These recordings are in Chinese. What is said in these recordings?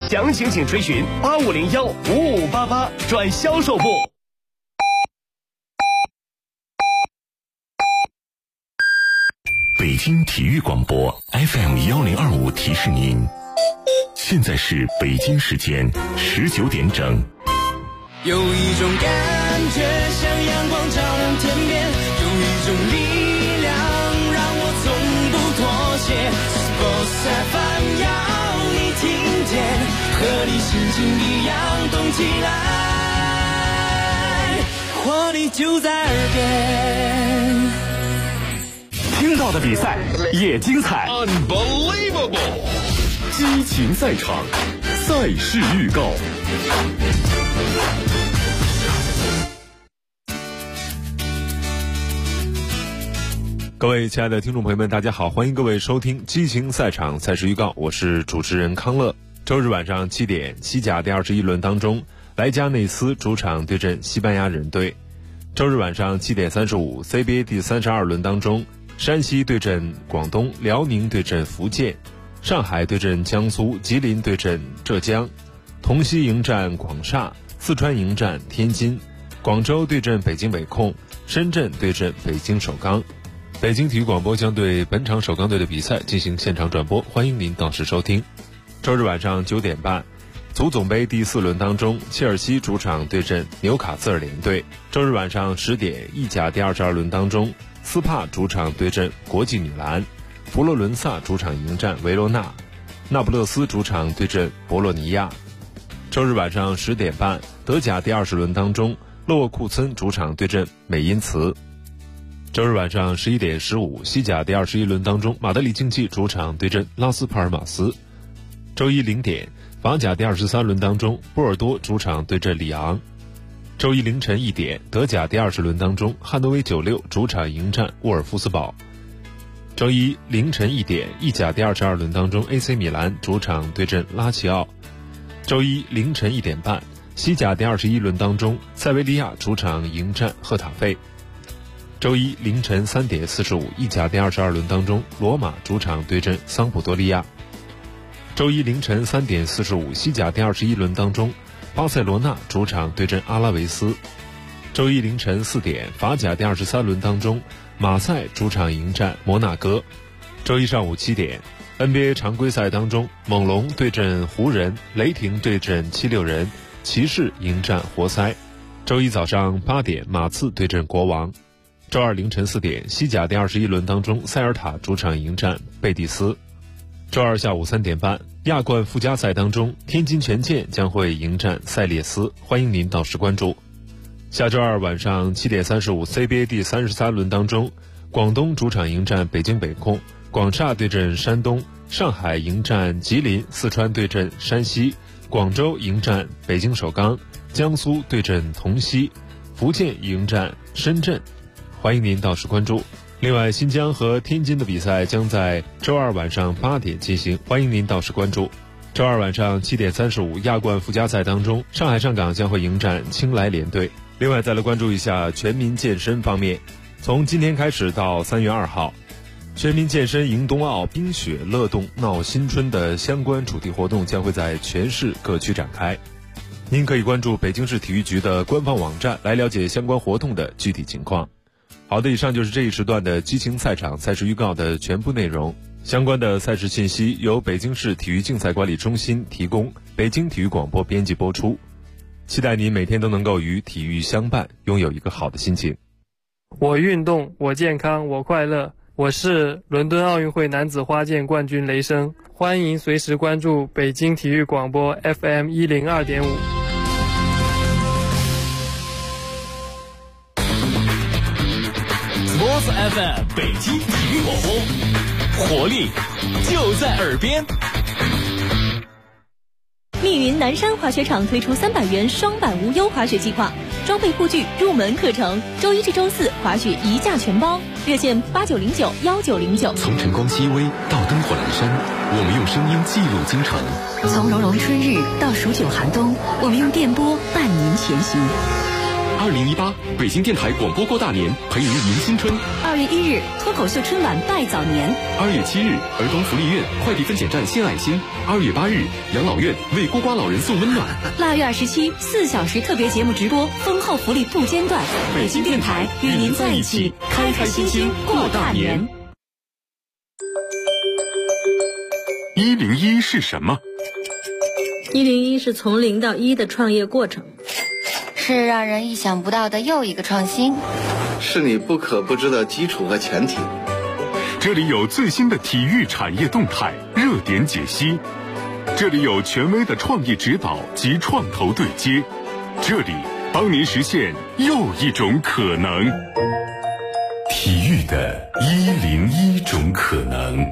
详情请垂询8501-5588转销售部。 北京体育广播 FM1025提示您，现在是北京时间19点整。 有一种感觉像阳光照亮天边，有一种力量让我从不妥协。Sports FM 要你听见，和你心情一样动起来，活力就在耳边。 听到的比赛也精彩 Unbelievable， 激情赛场，赛事预告。 各位亲爱的听众朋友们，大家好，欢迎各位收听激情赛场赛事预告，我是主持人康乐。周日晚上7点，西甲第21轮当中，莱加内斯主场对阵西班牙人队。周日晚上7点35 CBA 第32轮当中，山西对阵广东，辽宁对阵福建，上海对阵江苏，吉林对阵浙江，同曦迎战广厦，四川迎战天津，广州对阵北京北控，深圳对阵北京首钢。北京体育广播将对本场首钢队的比赛进行现场转播，欢迎您到时收听。周日晚上9点半，足总杯第4轮当中，切尔西主场对阵纽卡斯尔联队。周日晚上10点，意甲第22轮当中，斯帕主场对阵国际米兰，佛罗伦萨主场迎战维罗纳，那不勒斯主场对阵博洛尼亚。周日晚上10点半，德甲第20轮当中，勒沃库森主场对阵美因茨。周日晚上11点15，西甲第21轮当中，马德里竞技主场对阵拉斯帕尔马斯。周一0点，法甲第23轮当中，波尔多主场对阵里昂。周一凌晨1点，德甲第20轮当中，汉诺威96主场迎战沃尔夫斯堡。周一凌晨1点，意甲第22轮当中 AC 米兰主场对阵拉齐奥。周一凌晨1点半，西甲第21轮当中，塞维利亚主场迎战赫塔费。周一凌晨3点45，意甲第22轮当中，罗马主场对阵桑普多利亚。周一凌晨3点45，西甲第21轮当中，巴塞罗那主场对阵阿拉维斯。周一凌晨4点，法甲第23轮当中，马赛主场迎战摩纳哥。周一上午7点， NBA 常规赛当中，猛龙对阵湖人，雷霆对阵76人，骑士迎战活塞。周一早上8点，马刺对阵国王。周二凌晨4点，西甲第21轮当中，塞尔塔主场迎战贝蒂斯。周二下午3点半，亚冠附加赛当中，天津权健将会迎战塞列斯，欢迎您到时关注。下周二晚上7点35 CBA 第33轮当中，广东主场迎战北京北控，广厦对阵山东，上海迎战吉林，四川对阵山西，广州迎战北京首钢，江苏对阵同曦，福建迎战深圳，欢迎您到时关注。另外，新疆和天津的比赛将在周二晚上8点进行，欢迎您到时关注。周二晚上7点35，亚冠附加赛当中，上海上港将会迎战青莱联队。另外，再来关注一下全民健身方面，从今天开始到3月2号，全民健身迎冬奥、冰雪乐动闹新春的相关主题活动将会在全市各区展开。您可以关注北京市体育局的官方网站来了解相关活动的具体情况。好的，以上就是这一时段的激情赛场赛事预告的全部内容。相关的赛事信息由北京市体育竞赛管理中心提供，北京体育广播编辑播出。期待您每天都能够与体育相伴，拥有一个好的心情。 我运动，我健康，我快乐。我是伦敦奥运会男子花剑冠军雷声，欢迎随时关注北京体育广播 FM102.5。 Sports FM 北京体育广播，活力就在耳边。 密云南山滑雪场推出300元双板无忧滑雪计划，装备护具入门课程，周一至周四滑雪一价全包，热线89091909。 从晨光熹微到灯火阑珊，我们用声音记录京城； 从融融春日到数九寒冬，我们用电波伴您前行。 2018北京电台广播过大年，陪您迎新春。 2月1日，脱口秀春晚拜早年。 2月7日，儿童福利院快递分拣站献爱心。2月8日，养老院为孤寡老人送温暖。 腊月27，4小时特别节目直播，丰厚福利不间断。北京电台与您在一起，开开心心过大年。 101是什么 ？101是从0到1的创业过程， 是让人意想不到的又一个创新， 是你不可不知的基础和前提。 这里有最新的体育产业动态热点解析，这里有权威的创意指导及创投对接，这里帮您实现又一种可能。体育的101种可能。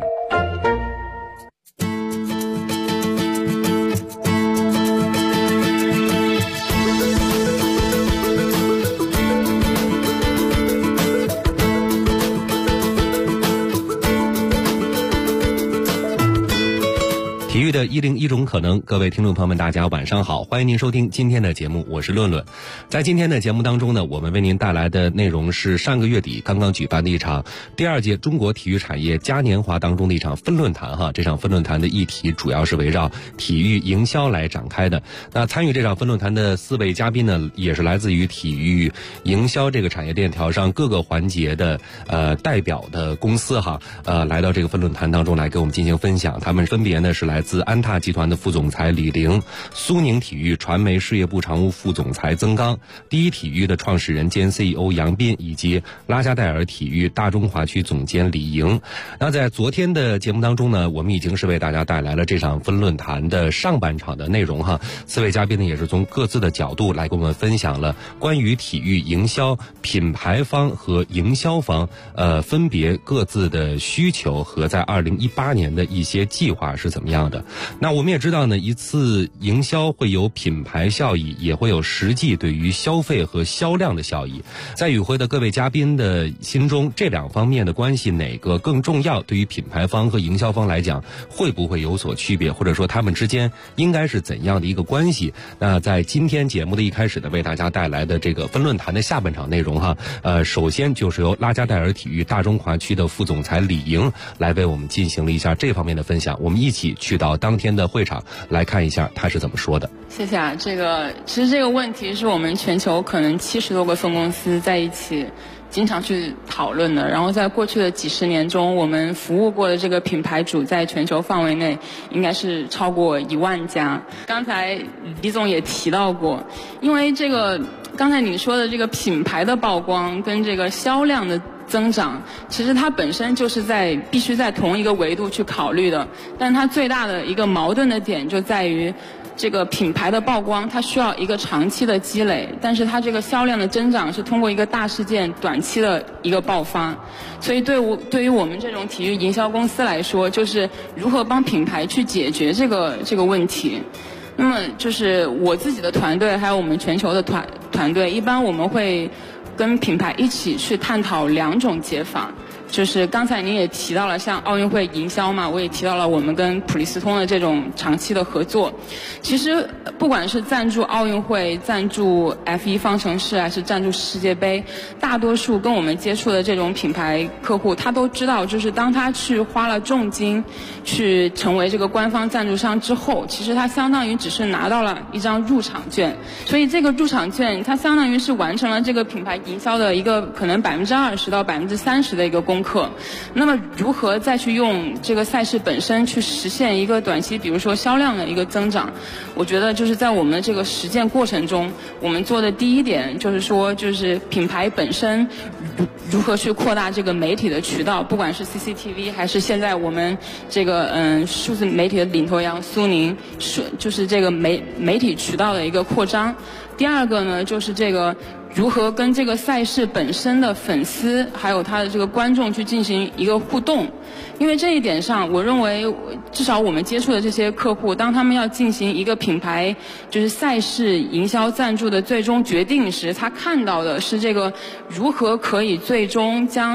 体育的101种可能，各位听众朋友们，大家晚上好，欢迎您收听今天的节目，我是论论。在今天的节目当中呢，我们为您带来的内容是上个月底刚刚举办的一场第2届中国体育产业嘉年华当中的一场分论坛哈。这场分论坛的议题主要是围绕体育营销来展开的。那参与这场分论坛的4位嘉宾呢，也是来自于体育营销这个产业链条上各个环节的代表的公司哈，来到这个分论坛当中来给我们进行分享。他们分别呢是来自安踏集团的副总裁李玲，苏宁体育传媒事业部常务副总裁曾刚，第一体育的创始人兼 CEO 杨斌，以及拉加戴尔体育大中华区总监李莹。那在昨天的节目当中呢，我们已经是为大家带来了这场分论坛的上半场的内容哈。4位嘉宾呢也是从各自的角度来跟我们分享了关于体育营销品牌方和营销方分别各自的需求和在2018年的一些计划是怎么样的。那我们也知道呢，一次营销会有品牌效益，也会有实际对于消费和销量的效益。在与会的各位嘉宾的心中，这2方面的关系哪个更重要？对于品牌方和营销方来讲，会不会有所区别？或者说他们之间应该是怎样的一个关系？那在今天节目的一开始的为大家带来的这个分论坛的下半场内容哈，首先就是由拉加戴尔体育大中华区的副总裁李莹来为我们进行了一下这方面的分享。我们一起去到当天的会场来看一下他是怎么说的。 谢谢啊，其实这个问题是我们全球可能70多个分公司在一起经常去讨论的。然后在过去的几十年中，我们服务过的这个品牌主在全球范围内应该是超过1万家。刚才李总也提到过，因为这个刚才你说的这个品牌的曝光跟这个销量的增长，其实它本身就是必须在同一个维度去考虑的，但它最大的一个矛盾的点就在于这个品牌的曝光它需要一个长期的积累，但是它这个销量的增长是通过一个大事件短期的一个爆发。所以对于我们这种体育营销公司来说，就是如何帮品牌去解决这个问题。那么就是我自己的团队还有我们全球的团队，一般我们会跟品牌一起去探讨2种解法。就是刚才您也提到了像奥运会营销嘛，我也提到了我们跟普利司通的这种长期的合作。其实不管是赞助奥运会、赞助 F1 方程式还是赞助世界杯，大多数跟我们接触的这种品牌客户，他都知道，就是当他去花了重金去成为这个官方赞助商之后，其实他相当于只是拿到了一张入场券。所以这个入场券它相当于是完成了这个品牌营销的一个可能20%到30%的一个功课。那么如何再去用这个赛事本身去实现一个短期比如说销量的一个增长，我觉得就是在我们这个实践过程中，我们做的第一点就是说，就是品牌本身如何去扩大这个媒体的渠道，不管是 CCTV 还是现在我们这个数字媒体的领头羊苏宁，就是这个媒体渠道的一个扩张。第二个呢，就是这个如何跟这个赛事本身的粉丝还有他的这个观众去进行一个互动。因为这一点上，我认为至少我们接触的这些客户，当他们要进行一个品牌就是赛事营销赞助的最终决定时，他看到的是这个如何可以最终将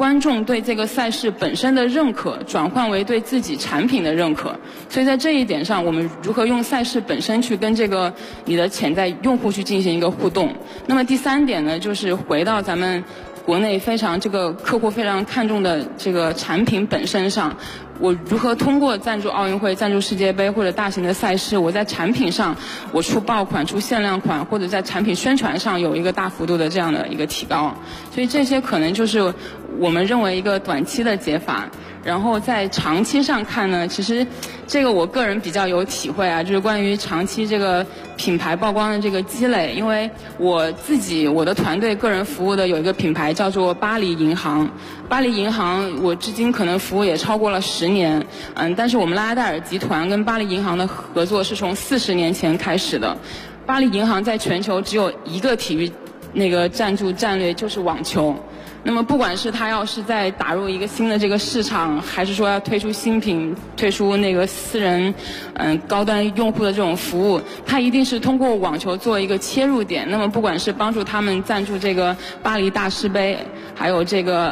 观众对这个赛事本身的认可转换为对自己产品的认可。所以在这一点上，我们如何用赛事本身去跟这个你的潜在用户去进行一个互动。那么第3点呢，就是回到咱们国内这个客户非常看重的这个产品本身上，我如何通过赞助奥运会、赞助世界杯或者大型的赛事，我在产品上我出爆款、出限量款，或者在产品宣传上有一个大幅度的这样的一个提高。所以这些可能就是我们认为一个短期的解法。然后在长期上看呢，其实这个我个人比较有体会啊，就是关于长期这个品牌曝光的这个积累。因为我的团队个人服务的有一个品牌叫做巴黎银行，巴黎银行我至今可能服务也超过了10年，但是我们拉戴尔集团跟巴黎银行的合作是从40年前开始的。巴黎银行在全球只有一个体育赞助战略，就是网球。那么不管是他要是在打入一个新的这个市场，还是说要推出新品，推出私人高端用户的这种服务，他一定是通过网球做一个切入点。那么不管是帮助他们赞助这个巴黎大师杯，还有这个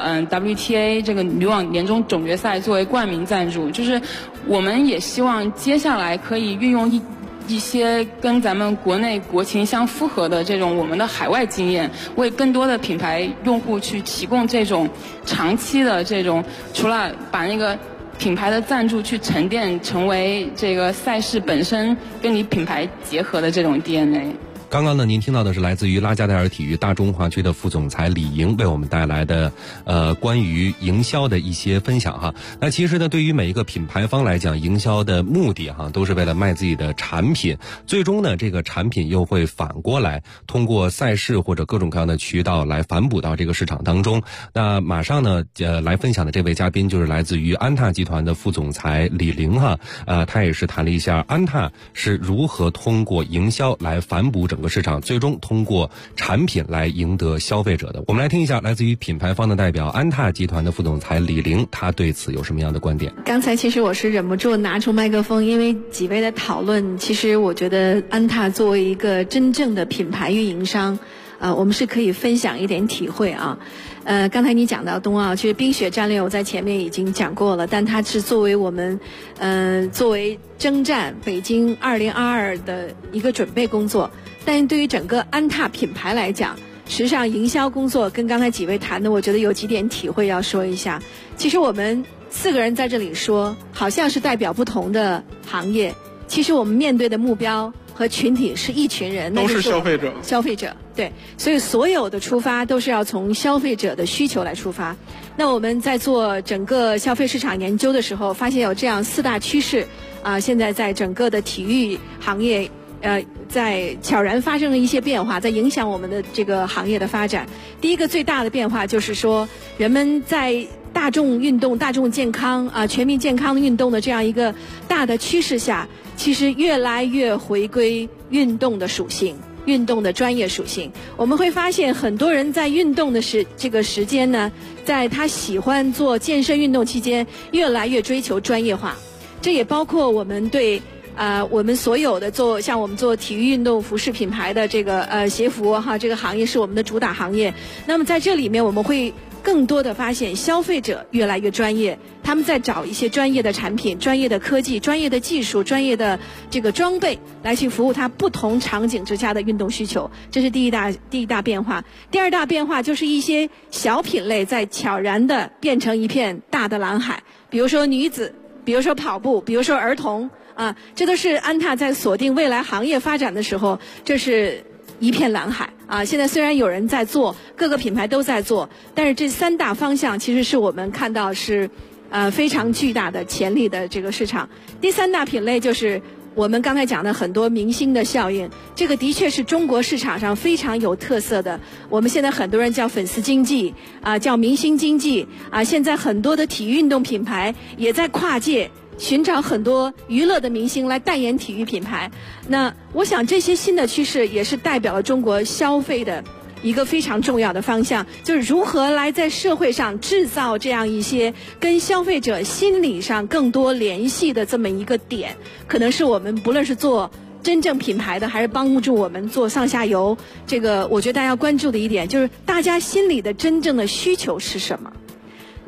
WTA 这个女网年终总决赛作为冠名赞助，就是我们也希望接下来可以运用一些跟咱们国内国情相符合的这种我们的海外经验，为更多的品牌用户去提供这种长期的这种，除了把那个品牌的赞助去沉淀成为这个赛事本身跟你品牌结合的这种 DNA。 刚刚呢，您听到的是来自于拉加戴尔体育大中华区的副总裁李莹为我们带来的关于营销的一些分享哈。那其实呢，对于每一个品牌方来讲，营销的目的哈，都是为了卖自己的产品，最终呢，这个产品又会反过来通过赛事或者各种各样的渠道来反哺到这个市场当中。那马上呢，来分享的这位嘉宾就是来自于安踏集团的副总裁李玲哈，他也是谈了一下安踏是如何通过营销来反哺整个市场，最终通过产品来赢得消费者的。我们来听一下来自于品牌方的代表安踏集团的副总裁李玲，他对此有什么样的观点。 刚才其实我是忍不住拿出麦克风，因为几位的讨论，其实我觉得安踏作为一个真正的品牌运营商，我们是可以分享一点体会啊。刚才你讲到冬奥，其实冰雪战略我在前面已经讲过了，但它是作为我们作为征战北京2022的一个准备工作。但对于整个安踏品牌来讲，实际上营销工作跟刚才几位谈的，我觉得有几点体会要说一下。其实我们4个人在这里说，好像是代表不同的行业，其实我们面对的目标和群体是一群人， 都是消费者。 消费者，对，所以所有的出发都是要从消费者的需求来出发。那我们在做整个消费市场研究的时候，发现有这样4大趋势现在在整个的体育行业在悄然发生了一些变化，在影响我们的这个行业的发展。第一个最大的变化就是说，人们在大众运动、大众健康全民健康运动的这样一个大的趋势下，其实越来越回归运动的属性，运动的专业属性。我们会发现很多人在运动的这个时间呢，在他喜欢做健身运动期间，越来越追求专业化。这也包括我们对我们所有的像我们做体育运动服饰品牌的这个鞋服这个行业是我们的主打行业。那么在这里面我们会更多的发现消费者越来越专业，他们在找一些专业的产品、专业的科技、专业的技术、专业的这个装备来去服务他不同场景之下的运动需求。这是第一大变化。第二大变化就是一些小品类在悄然的变成一片大的蓝海，比如说女子，比如说跑步，比如说儿童这都是安踏在锁定未来行业发展的时候，这是一片蓝海现在虽然有人在做，各个品牌都在做，但是这3大方向其实是我们看到是非常巨大的潜力的这个市场。第3大品类就是我们刚才讲的很多明星的效应，这个的确是中国市场上非常有特色的。我们现在很多人叫粉丝经济叫明星经济现在很多的体育运动品牌也在跨界寻找很多娱乐的明星来代言体育品牌。那我想这些新的趋势也是代表了中国消费的一个非常重要的方向，就是如何来在社会上制造这样一些跟消费者心理上更多联系的这么一个点，可能是我们不论是做真正品牌的，还是帮助我们做上下游，这个我觉得大家要关注的一点就是大家心里的真正的需求是什么。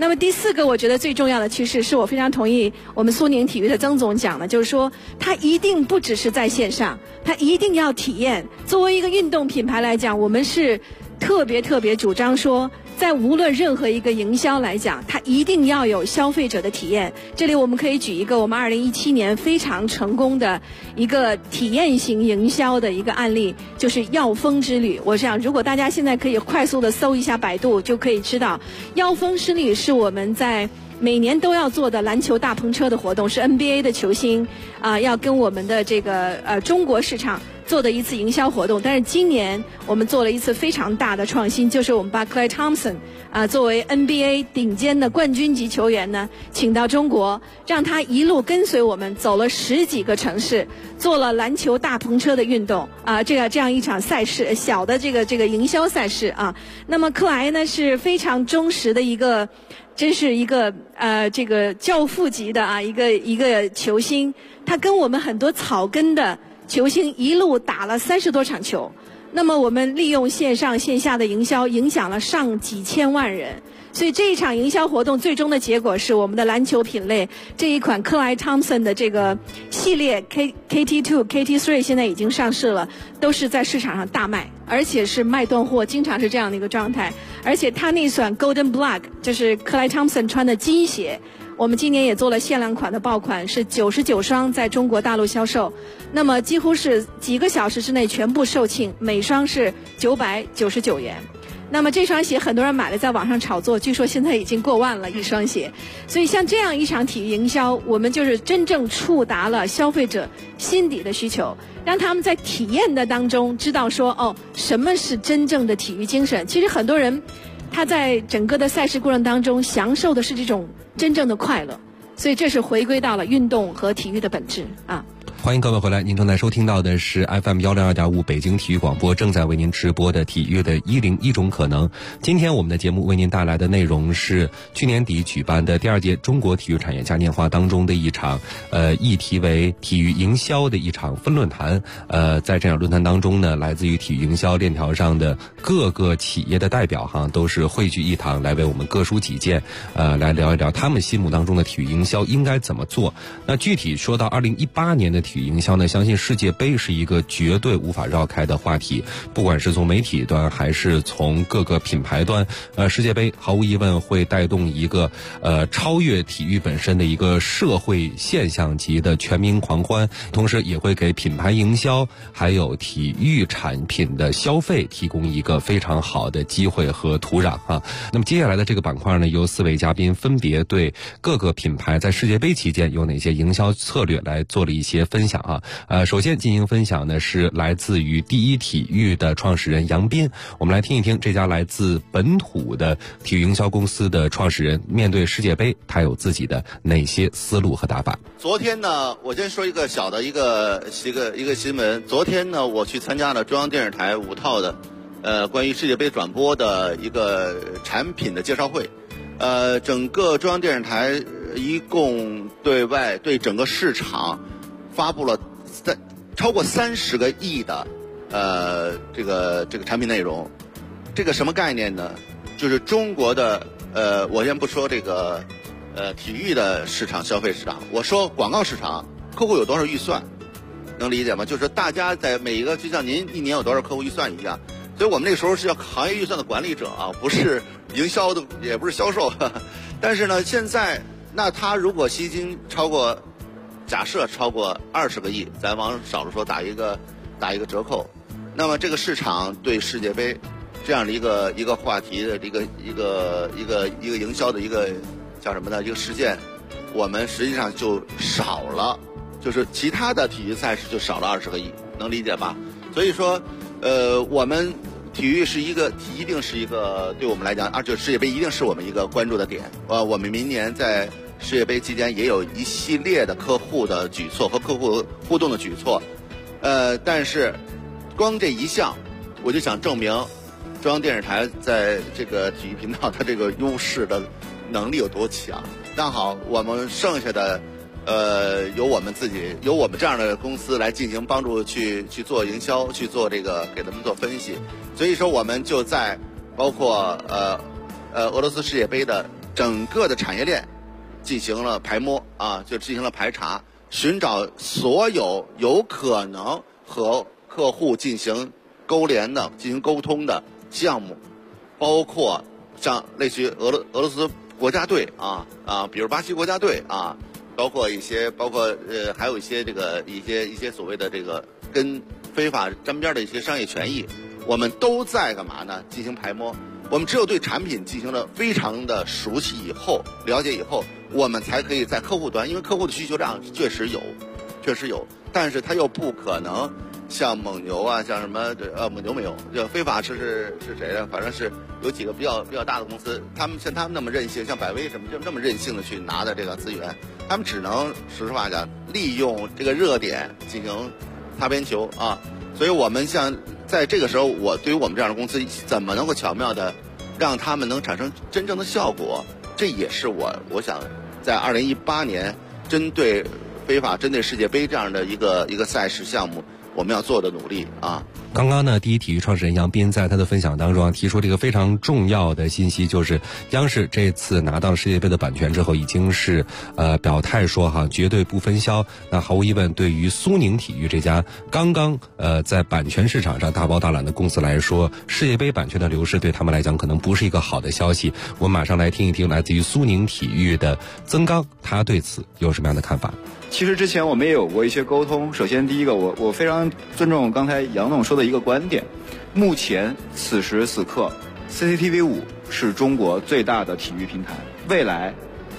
那么第4个我觉得最重要的趋势，是我非常同意我们苏宁体育的曾总讲的，就是说它一定不只是在线上，它一定要体验。作为一个运动品牌来讲，我们是特别主张说，在无论任何一个营销来讲，它一定要有消费者的体验。这里我们可以举一个我们2017年非常成功的一个体验型营销的一个案例，就是耀峰之旅。我想如果大家现在可以快速的搜一下百度，就可以知道耀峰之旅是我们在每年都要做的篮球大篷车的活动，是 NBA 的球星要跟我们的这个中国市场做的一次营销活动。但是今年我们做了一次非常大的创新，就是我们把 Klay Thompson 作为 NBA 顶尖的冠军级球员呢，请到中国，让他一路跟随我们走了10几个城市，做了篮球大篷车的运动这样一场赛事，小的这个营销赛事啊。那么克莱呢是非常忠实的一个，真是一个这个教父级的一个球星，他跟我们很多草根的球星一路打了30多场球。那么我们利用线上线下的营销，影响了上几千万人。所以这一场营销活动最终的结果是，我们的篮球品类这一款克莱汤普森的这个系列 KT2、KT3 现在已经上市了，都是在市场上大卖，而且是卖断货，经常是这样的一个状态。而且它那款 Golden Black 就是克莱汤普森穿的金鞋，我们今年也做了限量款的爆款，是99双在中国大陆销售，那么几乎是几个小时之内全部售罄，每双是999元。那么这双鞋很多人买了，在网上炒作，据说现在已经过万了一双鞋。所以像这样一场体育营销，我们就是真正触达了消费者心底的需求，让他们在体验的当中知道说，什么是真正的体育精神。其实很多人他在整个的赛事过程当中享受的是这种真正的快乐，所以这是回归到了运动和体育的本质啊。 欢迎各位回来，您正在收听到的是 FM102.5 北京体育广播正在为您直播的体育的101种可能。今天我们的节目为您带来的内容是去年底举办的第2届中国体育产业嘉年华当中的一场议题为体育营销的一场分论坛。在这场论坛当中呢，来自于体育营销链条上的各个企业的代表都是汇聚一堂，来为我们各抒己见，来聊一聊他们心目当中的体育营销应该怎么做。那具体说到2018年的体育营销呢，相信世界杯是一个绝对无法绕开的话题，不管是从媒体端还是从各个品牌端，世界杯毫无疑问会带动一个超越体育本身的一个社会现象级的全民狂欢，同时也会给品牌营销还有体育产品的消费提供一个非常好的机会和土壤啊。那么接下来的这个板块呢，由4位嘉宾分别对各个品牌在世界杯期间有哪些营销策略来做了一些分享啊。首先进行分享呢是来自于第一体育的创始人杨斌，我们来听一听这家来自本土的体育营销公司的创始人面对世界杯他有自己的哪些思路和打法。 昨天呢，我先说一个小的一个新闻。昨天呢，我去参加了中央电视台5套的关于世界杯转播的一个产品的介绍会。整个中央电视台一共对外对整个市场发布了超过30个亿的这个产品内容。这个什么概念呢？就是中国的我先不说这个体育的市场消费市场，我说广告市场，客户有多少预算，能理解吗？就是大家在每一个就像您一年有多少客户预算一样。所以我们那个时候是要行业预算的管理者啊，不是营销的，也不是销售。但是呢，现在那他如果吸金超过，假设超过20个亿，咱往少了说打一个折扣，那么这个市场对世界杯这样的一个话题的一个营销的一个叫什么呢？一个实践，我们实际上就少了，就是其他的体育赛事就少了20个亿，能理解吧？所以说，我们体育一定是一个对我们来讲，而且世界杯一定是我们一个关注的点。我们明年在世界杯期间也有一系列的客户的举措和客户互动的举措，但是光这一项，我就想证明中央电视台在这个体育频道它这个优势的能力有多强。那好，我们剩下的由我们这样的公司来进行帮助去做营销，去做这个给他们做分析。所以说我们就在包括俄罗斯世界杯的整个的产业链进行了排摸啊，就进行了排查，寻找所有有可能和客户进行勾连的、进行沟通的项目，包括像类似于俄罗斯国家队比如巴西国家队啊，包括还有一些一些所谓的这个跟非法沾边的一些商业权益，我们都在干嘛呢？进行排摸。我们只有对产品进行了非常的熟悉以后、了解以后，我们才可以在客户端，因为客户的需求量确实有，但是他又不可能像蒙牛啊，像什么蒙牛没有，就非法是谁呢？反正是有几个比较大的公司，他们像他们那么任性，像百威什么就这么任性的去拿的这个资源，他们只能说实话讲，利用这个热点进行擦边球啊。所以我们像在这个时候，我对于我们这样的公司，怎么能够巧妙的让他们能产生真正的效果，这也是我想在2018年针对世界杯这样的一个赛事项目，我们要做的努力啊。 刚刚呢，第一体育创始人杨斌在他的分享当中提出这个非常重要的信息，就是央视这次拿到世界杯的版权之后，已经是表态说绝对不分销。那毫无疑问，对于苏宁体育这家刚刚在版权市场上大包大揽的公司来说，世界杯版权的流失对他们来讲可能不是一个好的消息。我们马上来听一听来自于苏宁体育的曾刚，他对此有什么样的看法？ 其实之前我们也有过一些沟通。首先第一个，我非常尊重刚才杨总说的一个观点，目前此时此刻 CCTV5 是中国最大的体育平台，未来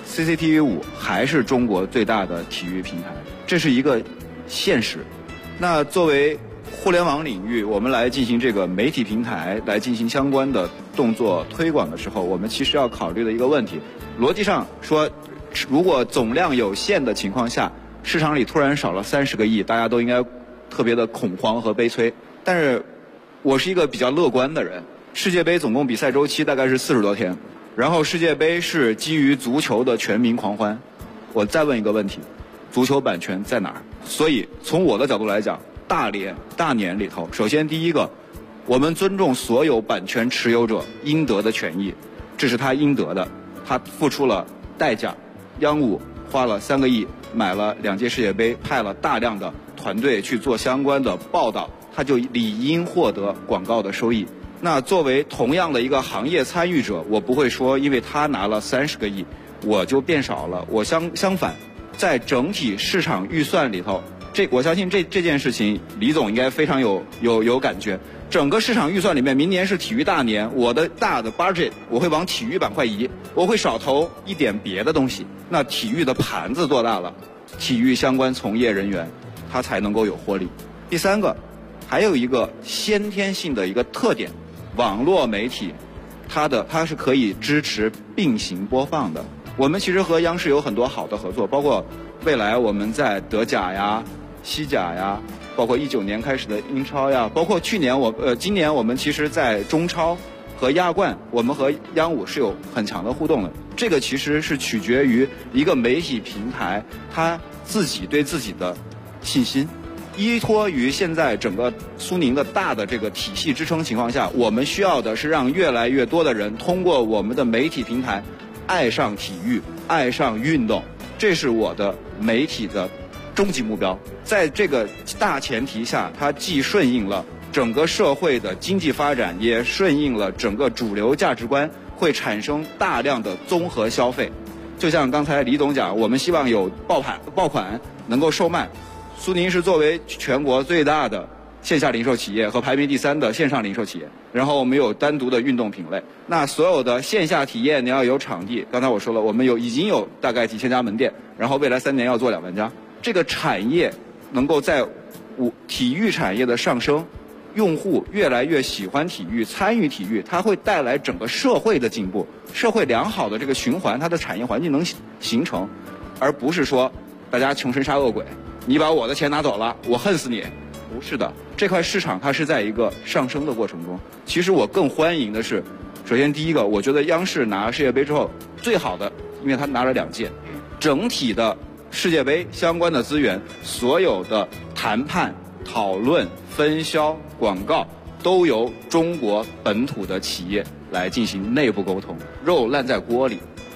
CCTV5 还是中国最大的体育平台，这是一个现实。那作为互联网领域，我们来进行这个媒体平台来进行相关的动作推广的时候，我们其实要考虑的一个问题，逻辑上说，如果总量有限的情况下，市场里突然少了30个亿，大家都应该特别的恐慌和悲催。但是我是一个比较乐观的人，世界杯总共比赛周期大概是40多天，然后世界杯是基于足球的全民狂欢。我再问一个问题，足球版权在哪儿？所以从我的角度来讲，大年里头，首先第一个，我们尊重所有版权持有者应得的权益，这是他应得的，他付出了代价。央五花了3个亿买了2届世界杯，派了大量的团队去做相关的报道，他就理应获得广告的收益。那作为同样的一个行业参与者，我不会说因为他拿了30个亿我就变少了，我相反，在整体市场预算里头，我相信这件事情李总应该非常有感觉。整个市场预算里面，明年是体育大年，我的大的 budget 我会往体育板块移，我会少投一点别的东西。那体育的盘子做大了，体育相关从业人员他才能够有获利。第三个，还有一个先天性的一个特点，网络媒体它是可以支持并行播放的。我们其实和央视有很多好的合作，包括未来我们在德甲呀、西甲呀，包括19年开始的英超呀，包括今年我们其实在中超和亚冠，我们和央五是有很强的互动的。这个其实是取决于一个媒体平台它自己对自己的信心，依托于现在整个苏宁的大的这个体系支撑情况下，我们需要的是让越来越多的人通过我们的媒体平台爱上体育，爱上运动，这是我的媒体的终极目标。在这个大前提下，它既顺应了整个社会的经济发展，也顺应了整个主流价值观，会产生大量的综合消费。就像刚才李总讲，我们希望有爆款能够售卖。苏宁是作为全国最大的线下零售企业和排名第3的线上零售企业，然后我们有单独的运动品类。那所有的线下体验你要有场地，刚才我说了，我们已经有大概几千家门店，然后未来3年要做2万家。这个产业能够在体育产业的上升，用户越来越喜欢体育，参与体育，它会带来整个社会的进步，社会良好的这个循环，它的产业环境能形成，而不是说大家穷神杀恶鬼，你把我的钱拿走了，我恨死你。不是的，这块市场它是在一个上升的过程中。其实我更欢迎的是，首先第一个，我觉得央视拿世界杯之后最好的，因为它拿了2届，整体的世界杯相关的资源，所有的谈判、讨论、分销、广告都由中国本土的企业来进行内部沟通，肉烂在锅里。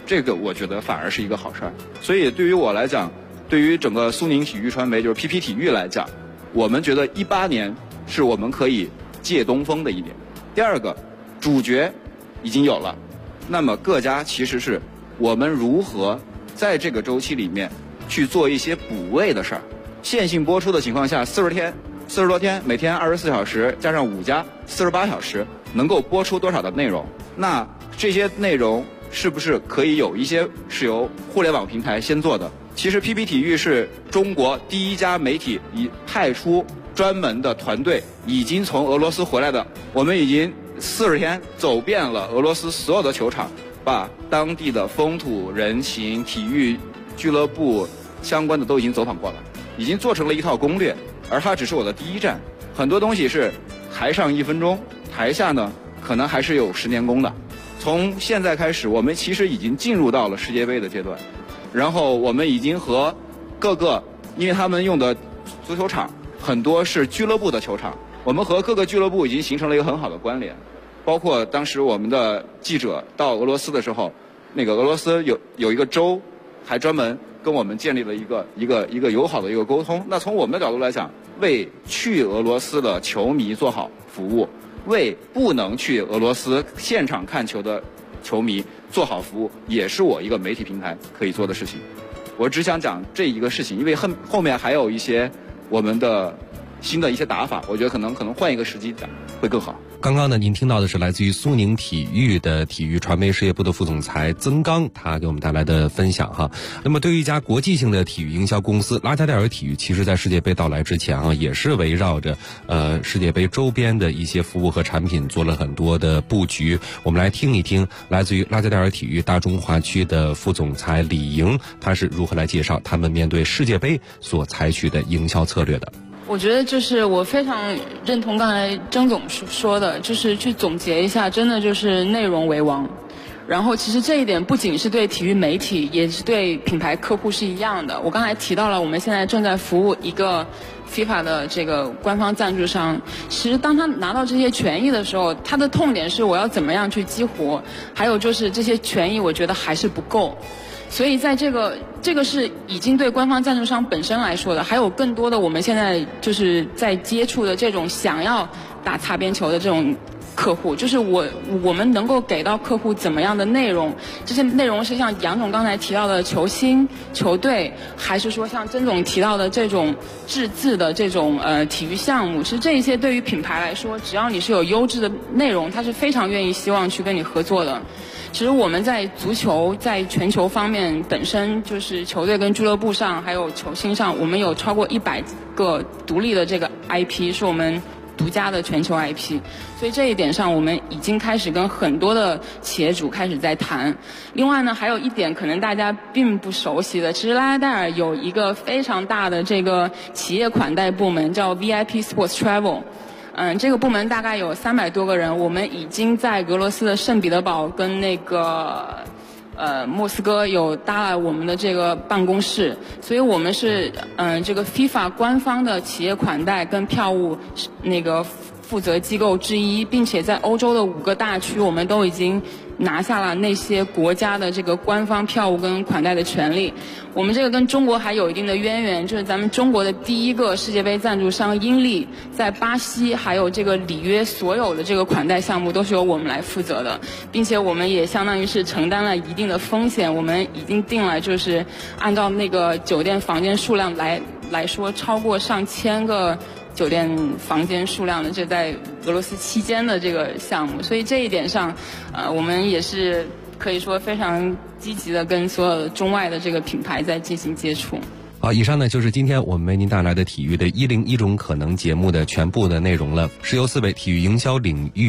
这个我觉得反而是一个好事儿。所以对于我来讲，对于整个苏宁体育传媒就是 PP 体育来讲，我们觉得18年是我们可以借东风的一年。第二个，主角已经有了，那么各家其实是我们如何在这个周期里面去做一些补位的事儿。线性播出的情况下，40多天，每天24小时加上5加48小时，能够播出多少的内容？那这些内容是不是可以有一些是由互联网平台先做的？其实 PP 体育是中国第一家媒体派出专门的团队，已经从俄罗斯回来的。我们已经40天走遍了俄罗斯所有的球场，把当地的风土人情、体育俱乐部相关的都已经走访过了，已经做成了一套攻略。而它只是我的第一站，很多东西是台上1分钟，台下呢可能还是有10年功的。从现在开始，我们其实已经进入到了世界杯的阶段，然后我们已经和各个，因为他们用的足球场很多是俱乐部的球场，我们和各个俱乐部已经形成了一个很好的关联。包括当时我们的记者到俄罗斯的时候，那个俄罗斯有一个州还专门跟我们建立了一个友好的一个沟通。那从我们的角度来讲，为去俄罗斯的球迷做好服务，为不能去俄罗斯现场看球的球迷做好服务，也是我一个媒体平台可以做的事情。我只想讲这一个事情，因为后面还有一些我们的新的一些打法，我觉得可能换一个时机讲会更好。 刚刚呢，您听到的是来自于苏宁体育的体育传媒事业部的副总裁曾刚，他给我们带来的分享哈。那么对于一家国际性的体育营销公司，拉加戴尔体育其实在世界杯到来之前啊，也是围绕着世界杯周边的一些服务和产品做了很多的布局。我们来听一听来自于拉加戴尔体育大中华区的副总裁李莹，他是如何来介绍他们面对世界杯所采取的营销策略的。 我觉得就是我非常认同刚才曾总说的，就是去总结一下，真的就是内容为王。然后其实这一点不仅是对体育媒体，也是对品牌客户是一样的。我刚才提到了，我们现在正在服务一个 FIFA 的这个官方赞助商。其实当他拿到这些权益的时候，他的痛点是我要怎么样去激活，还有就是这些权益我觉得还是不够。所以在这个是已经对官方赞助商本身来说的，还有更多的我们现在就是在接触的这种想要打擦边球的这种客户，就是我们能够给到客户怎么样的内容？这些内容是像杨总刚才提到的球星、球队，还是说像曾总提到的这种制字的这种体育项目？其实这一些对于品牌来说，只要你是有优质的内容，它是非常愿意希望去跟你合作的。其实我们在足球在全球方面本身就是球队跟俱乐部上还有球星上，我们有超过100个独立的这个 IP 是我们独家的全球 IP， 所以这一点上我们已经开始跟很多的企业主开始在谈。另外呢，还有一点可能大家并不熟悉的，其实拉加戴尔有一个非常大的这个企业款待部门叫 VIP Sports Travel。这个部门大概有300多个人，我们已经在俄罗斯的圣彼得堡跟那个莫斯科有搭了我们的这个办公室，所以我们是这个 FIFA 官方的企业款待跟票务那个负责机构之一，并且在欧洲的5个大区，我们都已经拿下了那些国家的这个官方票务跟款待的权利。我们这个跟中国还有一定的渊源，就是咱们中国的第一个世界杯赞助商英利，在巴西还有这个里约所有的这个款待项目都是由我们来负责的，并且我们也相当于是承担了一定的风险。我们已经定了，就是按照那个酒店房间数量来说，超过上千个酒店房间数量的这在俄罗斯期间的这个项目，所以这一点上，我们也是可以说非常积极的跟所有的中外的这个品牌在进行接触。 好，以上呢就是今天我们为您带来的体育的101种可能节目的全部的内容了，是由4位体育营销领域